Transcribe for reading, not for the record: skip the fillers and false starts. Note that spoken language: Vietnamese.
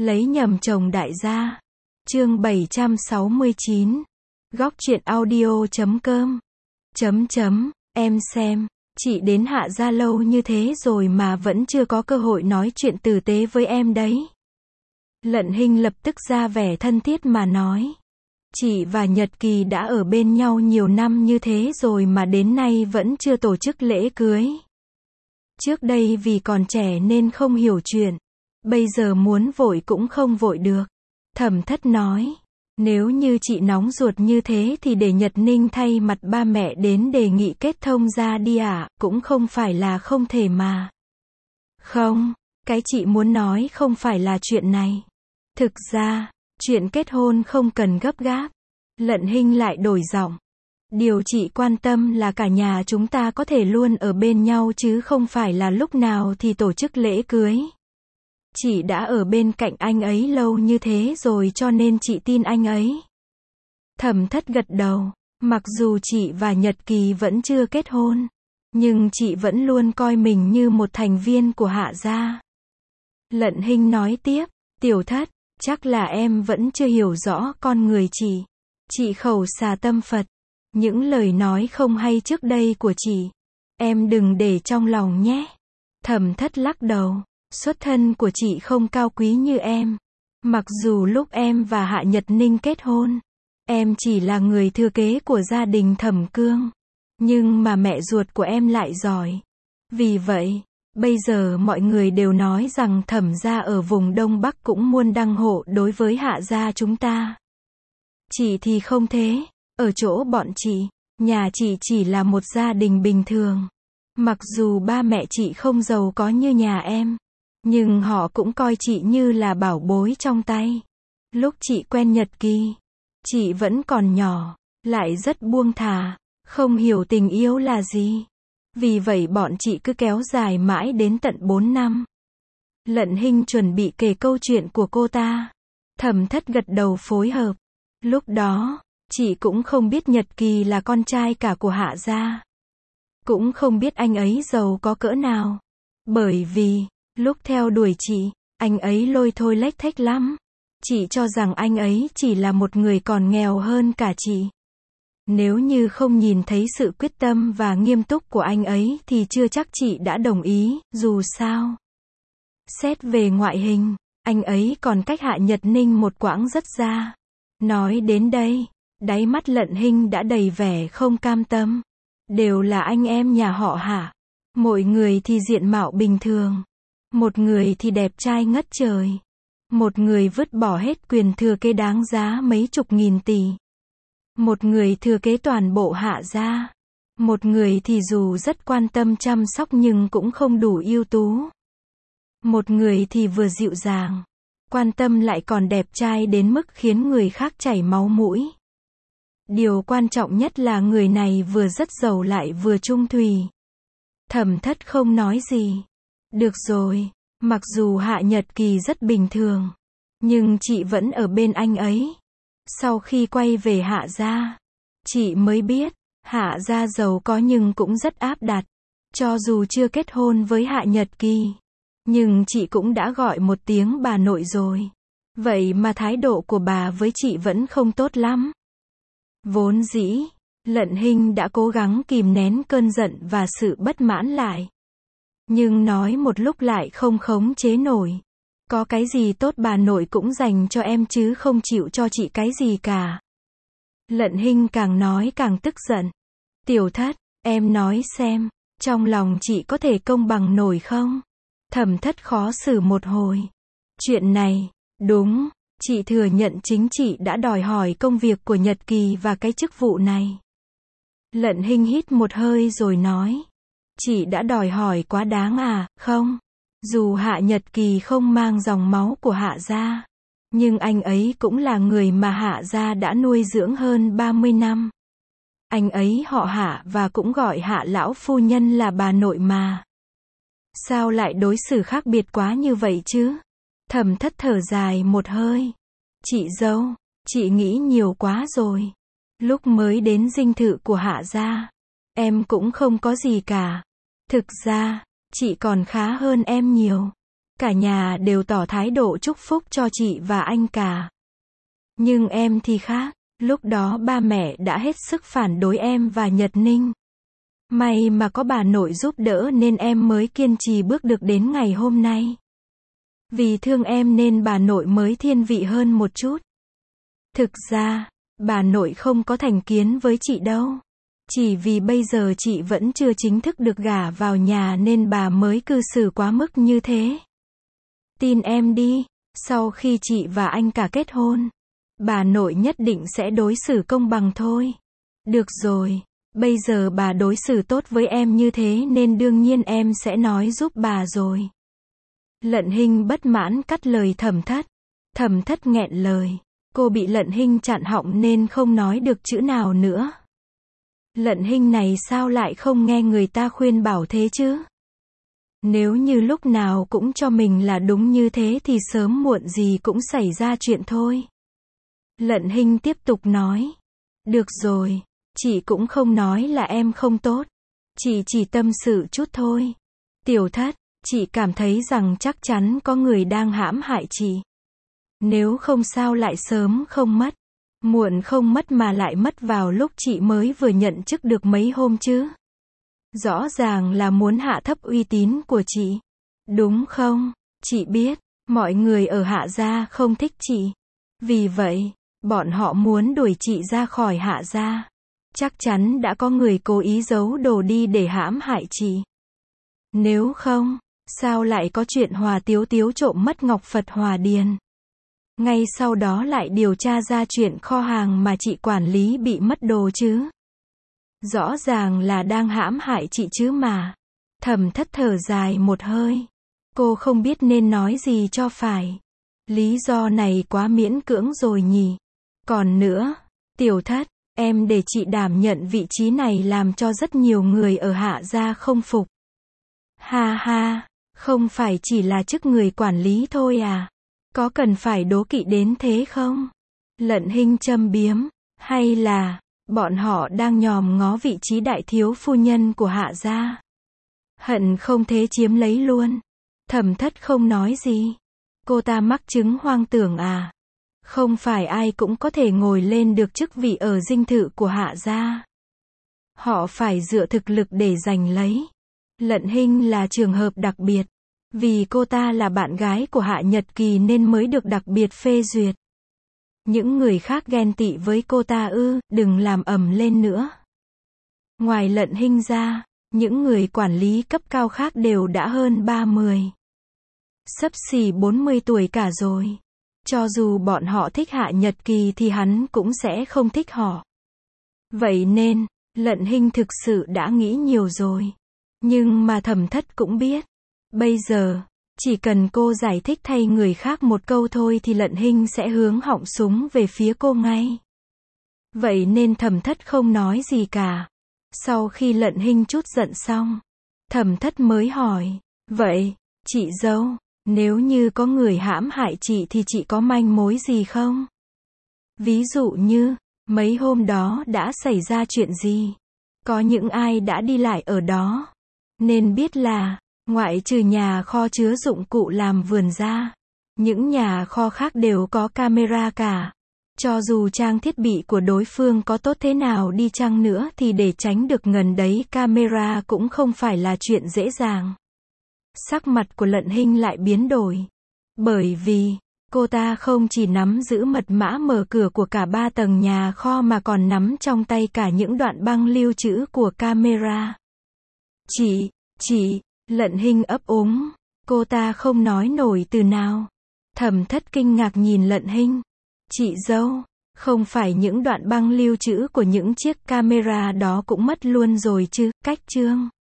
Lấy nhầm chồng đại gia. Chương 769. Góc truyện audio.com. Em xem, chị đến Hạ gia lâu như thế rồi mà vẫn chưa có cơ hội nói chuyện tử tế với em đấy. Lận Hinh lập tức ra vẻ thân thiết mà nói. Chị và Nhật Kỳ đã ở bên nhau nhiều năm như thế rồi mà đến nay vẫn chưa tổ chức lễ cưới. Trước đây vì còn trẻ nên không hiểu chuyện. Bây giờ muốn vội cũng không vội được. Thẩm Thất nói. Nếu như chị nóng ruột như thế thì để Nhật Ninh thay mặt ba mẹ đến đề nghị kết thông ra đi ạ, cũng không phải là không thể mà. Không, cái chị muốn nói không phải là chuyện này. Thực ra, chuyện kết hôn không cần gấp gáp. Lận Hinh lại đổi giọng. Điều chị quan tâm là cả nhà chúng ta có thể luôn ở bên nhau chứ không phải là lúc nào thì tổ chức lễ cưới. Chị đã ở bên cạnh anh ấy lâu như thế rồi cho nên chị tin anh ấy. Thẩm Thất gật đầu. Mặc dù chị và Nhật Kỳ vẫn chưa kết hôn, nhưng chị vẫn luôn coi mình như một thành viên của Hạ gia. Lận Hinh nói tiếp. Tiểu Thất, chắc là em vẫn chưa hiểu rõ con người chị. Chị khẩu xà tâm Phật. Những lời nói không hay trước đây của chị, em đừng để trong lòng nhé. Thẩm Thất lắc đầu. Xuất thân của chị không cao quý như em. Mặc dù lúc em và Hạ Nhật Ninh kết hôn, em chỉ là người thừa kế của gia đình Thẩm Cương. Nhưng mà mẹ ruột của em lại giỏi. Vì vậy, bây giờ mọi người đều nói rằng Thẩm gia ở vùng Đông Bắc cũng muôn đăng hộ đối với Hạ gia chúng ta. Chị thì không thế. Ở chỗ bọn chị, nhà chị chỉ là một gia đình bình thường. Mặc dù ba mẹ chị không giàu có như nhà em, nhưng họ cũng coi chị như là bảo bối trong tay. Lúc chị quen Nhật Kỳ, chị vẫn còn nhỏ, lại rất buông thả, không hiểu tình yêu là gì. Vì vậy bọn chị cứ kéo dài mãi đến tận 4 năm. Lận Hinh chuẩn bị kể câu chuyện của cô ta. Thẩm Thất gật đầu phối hợp. Lúc đó, chị cũng không biết Nhật Kỳ là con trai cả của Hạ gia. Cũng không biết anh ấy giàu có cỡ nào. Bởi vì, lúc theo đuổi chị, anh ấy lôi thôi lếch thếch lắm. Chị cho rằng anh ấy chỉ là một người còn nghèo hơn cả chị. Nếu như không nhìn thấy sự quyết tâm và nghiêm túc của anh ấy thì chưa chắc chị đã đồng ý, dù sao. Xét về ngoại hình, anh ấy còn cách Hạ Nhật Ninh một quãng rất xa. Nói đến đây, đáy mắt Lận Hinh đã đầy vẻ không cam tâm. Đều là anh em nhà họ Hạ. Mỗi người thì diện mạo bình thường. Một người thì đẹp trai ngất trời. Một người vứt bỏ hết quyền thừa kế đáng giá mấy chục nghìn tỷ. Một người thừa kế toàn bộ Hạ gia. Một người thì dù rất quan tâm chăm sóc nhưng cũng không đủ ưu tú. Một người thì vừa dịu dàng, quan tâm lại còn đẹp trai đến mức khiến người khác chảy máu mũi. Điều quan trọng nhất là người này vừa rất giàu lại vừa trung thủy. Thẩm Thất không nói gì. Được rồi, mặc dù Hạ Nhật Kỳ rất bình thường, nhưng chị vẫn ở bên anh ấy. Sau khi quay về Hạ gia, chị mới biết, Hạ gia giàu có nhưng cũng rất áp đặt. Cho dù chưa kết hôn với Hạ Nhật Kỳ, nhưng chị cũng đã gọi một tiếng bà nội rồi. Vậy mà thái độ của bà với chị vẫn không tốt lắm. Vốn dĩ, Lận Hinh đã cố gắng kìm nén cơn giận và sự bất mãn lại. Nhưng nói một lúc lại không khống chế nổi. Có cái gì tốt bà nội cũng dành cho em chứ không chịu cho chị cái gì cả. Lận Hinh càng nói càng tức giận. Tiểu Thất, em nói xem, trong lòng chị có thể công bằng nổi không? Thẩm Thất khó xử một hồi. Chuyện này, đúng, chị thừa nhận chính chị đã đòi hỏi công việc của Nhật Kỳ và cái chức vụ này. Lận Hinh hít một hơi rồi nói. Chị đã đòi hỏi quá đáng à, không? Dù Hạ Nhật Kỳ không mang dòng máu của Hạ gia, nhưng anh ấy cũng là người mà Hạ gia đã nuôi dưỡng hơn 30 năm. Anh ấy họ Hạ và cũng gọi Hạ lão phu nhân là bà nội mà. Sao lại đối xử khác biệt quá như vậy chứ? Thẩm Thất thở dài một hơi. Chị dâu, chị nghĩ nhiều quá rồi. Lúc mới đến dinh thự của Hạ gia, em cũng không có gì cả. Thực ra, chị còn khá hơn em nhiều. Cả nhà đều tỏ thái độ chúc phúc cho chị và anh cả. Nhưng em thì khác, lúc đó ba mẹ đã hết sức phản đối em và Nhật Ninh. May mà có bà nội giúp đỡ nên em mới kiên trì bước được đến ngày hôm nay. Vì thương em nên bà nội mới thiên vị hơn một chút. Thực ra, bà nội không có thành kiến với chị đâu. Chỉ vì bây giờ chị vẫn chưa chính thức được gả vào nhà nên bà mới cư xử quá mức như thế. Tin em đi, sau khi chị và anh cả kết hôn, bà nội nhất định sẽ đối xử công bằng thôi. Được rồi, bây giờ bà đối xử tốt với em như thế nên đương nhiên em sẽ nói giúp bà rồi. Lận Hinh bất mãn cắt lời Thẩm Thất. Thẩm Thất nghẹn lời. Cô bị Lận Hinh chặn họng nên không nói được chữ nào nữa. Lận Hinh này sao lại không nghe người ta khuyên bảo thế chứ? Nếu như lúc nào cũng cho mình là đúng như thế thì sớm muộn gì cũng xảy ra chuyện thôi. Lận Hinh tiếp tục nói. Được rồi, chị cũng không nói là em không tốt. Chị chỉ tâm sự chút thôi. Tiểu Thất, chị cảm thấy rằng chắc chắn có người đang hãm hại chị. Nếu không sao lại sớm không mất, muộn không mất mà lại mất vào lúc chị mới vừa nhận chức được mấy hôm chứ. Rõ ràng là muốn hạ thấp uy tín của chị. Đúng không? Chị biết, mọi người ở Hạ gia không thích chị. Vì vậy, bọn họ muốn đuổi chị ra khỏi Hạ gia. Chắc chắn đã có người cố ý giấu đồ đi để hãm hại chị. Nếu không, sao lại có chuyện Hòa Tiếu Tiếu trộm mất Ngọc Phật Hòa Điền? Ngay sau đó lại điều tra ra chuyện kho hàng mà chị quản lý bị mất đồ chứ. Rõ ràng là đang hãm hại chị chứ mà. Thẩm Thất thở dài một hơi. Cô không biết nên nói gì cho phải. Lý do này quá miễn cưỡng rồi nhỉ. Còn nữa, Tiểu Thất, em để chị đảm nhận vị trí này làm cho rất nhiều người ở Hạ gia không phục. Ha ha, không phải chỉ là chức người quản lý thôi à? Có cần phải đố kỵ đến thế không? Lận Hinh châm biếm, hay là bọn họ đang nhòm ngó vị trí đại thiếu phu nhân của Hạ gia? Hận không thế chiếm lấy luôn. Thẩm Thất không nói gì. Cô ta mắc chứng hoang tưởng à? Không phải ai cũng có thể ngồi lên được chức vị ở dinh thự của Hạ gia. Họ phải dựa thực lực để giành lấy. Lận Hinh là trường hợp đặc biệt. Vì cô ta là bạn gái của Hạ Nhật Kỳ nên mới được đặc biệt phê duyệt. Những người khác ghen tị với cô ta ư, đừng làm ầm lên nữa. Ngoài Lận Hinh ra, những người quản lý cấp cao khác đều đã hơn 30. Xấp xỉ 40 tuổi cả rồi. Cho dù bọn họ thích Hạ Nhật Kỳ thì hắn cũng sẽ không thích họ. Vậy nên, Lận Hinh thực sự đã nghĩ nhiều rồi. Nhưng mà Thẩm Thất cũng biết. Bây giờ, chỉ cần cô giải thích thay người khác một câu thôi thì Lận Hinh sẽ hướng họng súng về phía cô ngay. Vậy nên Thẩm Thất không nói gì cả. Sau khi Lận Hinh chút giận xong, Thẩm Thất mới hỏi, vậy, chị dâu, nếu như có người hãm hại chị thì chị có manh mối gì không? Ví dụ như, mấy hôm đó đã xảy ra chuyện gì? Có những ai đã đi lại ở đó? Nên biết là, ngoại trừ nhà kho chứa dụng cụ làm vườn ra, những nhà kho khác đều có camera cả. Cho dù trang thiết bị của đối phương có tốt thế nào đi chăng nữa thì để tránh được gần đấy camera cũng không phải là chuyện dễ dàng. Sắc mặt của Lận Hinh lại biến đổi. Bởi vì, cô ta không chỉ nắm giữ mật mã mở cửa của cả 3 tầng nhà kho mà còn nắm trong tay cả những đoạn băng lưu trữ của camera. Chị, Lận Hinh ấp úng. Cô ta không nói nổi từ nào. Thẩm Thất kinh ngạc nhìn Lận Hinh. Chị dâu, không phải những đoạn băng lưu trữ của những chiếc camera đó cũng mất luôn rồi chứ? Cách chương